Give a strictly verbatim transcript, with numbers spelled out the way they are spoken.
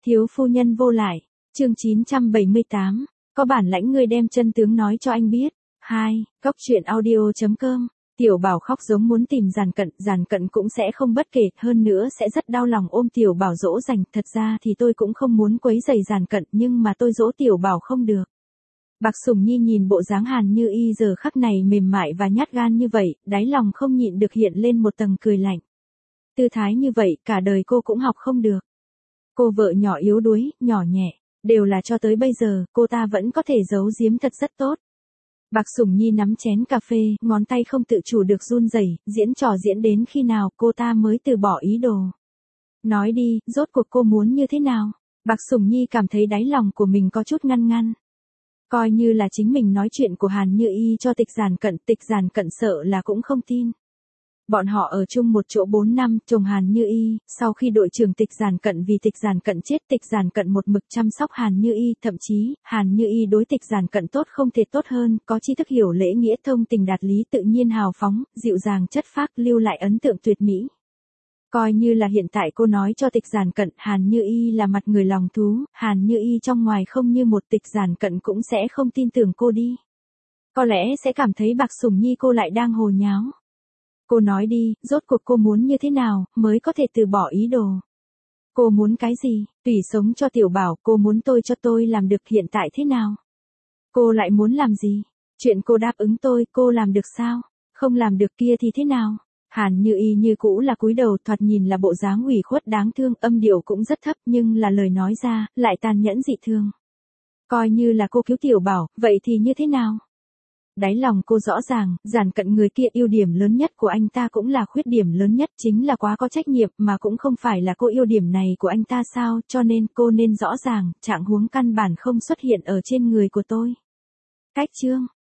Thiếu phu nhân vô lại, chương chín trăm bảy mươi tám, có bản lãnh ngươi đem chân tướng nói cho anh biết. hai. Góc truyện audio chấm com. Tiểu Bảo khóc giống muốn tìm Giản Cận, Giản Cận cũng sẽ không bất kể, hơn nữa sẽ rất đau lòng ôm Tiểu Bảo dỗ dành, thật ra thì tôi cũng không muốn quấy rầy Giản Cận, nhưng mà tôi dỗ Tiểu Bảo không được. Bạc Sủng Nhi nhìn bộ dáng Hàn Như Y giờ khắc này mềm mại và nhát gan như vậy, đáy lòng không nhịn được hiện lên một tầng cười lạnh. Tư thái như vậy, cả đời cô cũng học không được. Cô vợ nhỏ yếu đuối, nhỏ nhẹ, đều là cho tới bây giờ, cô ta vẫn có thể giấu giếm thật rất tốt. Bạc Sủng Nhi nắm chén cà phê, ngón tay không tự chủ được run rẩy, diễn trò diễn đến khi nào cô ta mới từ bỏ ý đồ. Nói đi, rốt cuộc cô muốn như thế nào? Bạc Sủng Nhi cảm thấy đáy lòng của mình có chút ngăn ngăn. Coi như là chính mình nói chuyện của Hàn Như Y cho Tịch Giản Cận, Tịch Giản Cận sợ là cũng không tin. Bọn họ ở chung một chỗ bốn năm, chồng Hàn Như Y, sau khi đội trưởng Tịch Giản Cận vì Tịch Giản Cận chết, Tịch Giản Cận một mực chăm sóc Hàn Như Y, thậm chí, Hàn Như Y đối Tịch Giản Cận tốt không thể tốt hơn, có tri thức hiểu lễ nghĩa thông tình đạt lý tự nhiên hào phóng, dịu dàng chất phác lưu lại ấn tượng tuyệt mỹ. Coi như là hiện tại cô nói cho Tịch Giản Cận, Hàn Như Y là mặt người lòng thú, Hàn Như Y trong ngoài không như một, Tịch Giản Cận cũng sẽ không tin tưởng cô đi. Có lẽ sẽ cảm thấy Bạc Sủng Nhi cô lại đang hồ nháo. Cô nói đi, rốt cuộc cô muốn như thế nào, mới có thể từ bỏ ý đồ. Cô muốn cái gì, tùy sống cho Tiểu Bảo, cô muốn tôi cho tôi làm được hiện tại thế nào? Cô lại muốn làm gì? Chuyện cô đáp ứng tôi, cô làm được sao? Không làm được kia thì thế nào? Hàn Như Y như cũ là cúi đầu, thoạt nhìn là bộ dáng ủy khuất đáng thương, âm điệu cũng rất thấp, nhưng là lời nói ra, lại tàn nhẫn dị thương. Coi như là cô cứu Tiểu Bảo, vậy thì như thế nào? Đáy lòng cô rõ ràng, Giản Cận người kia ưu điểm lớn nhất của anh ta cũng là khuyết điểm lớn nhất, chính là quá có trách nhiệm, mà cũng không phải là cô ưu điểm này của anh ta sao, cho nên cô nên rõ ràng, trạng huống căn bản không xuất hiện ở trên người của tôi. Cách chương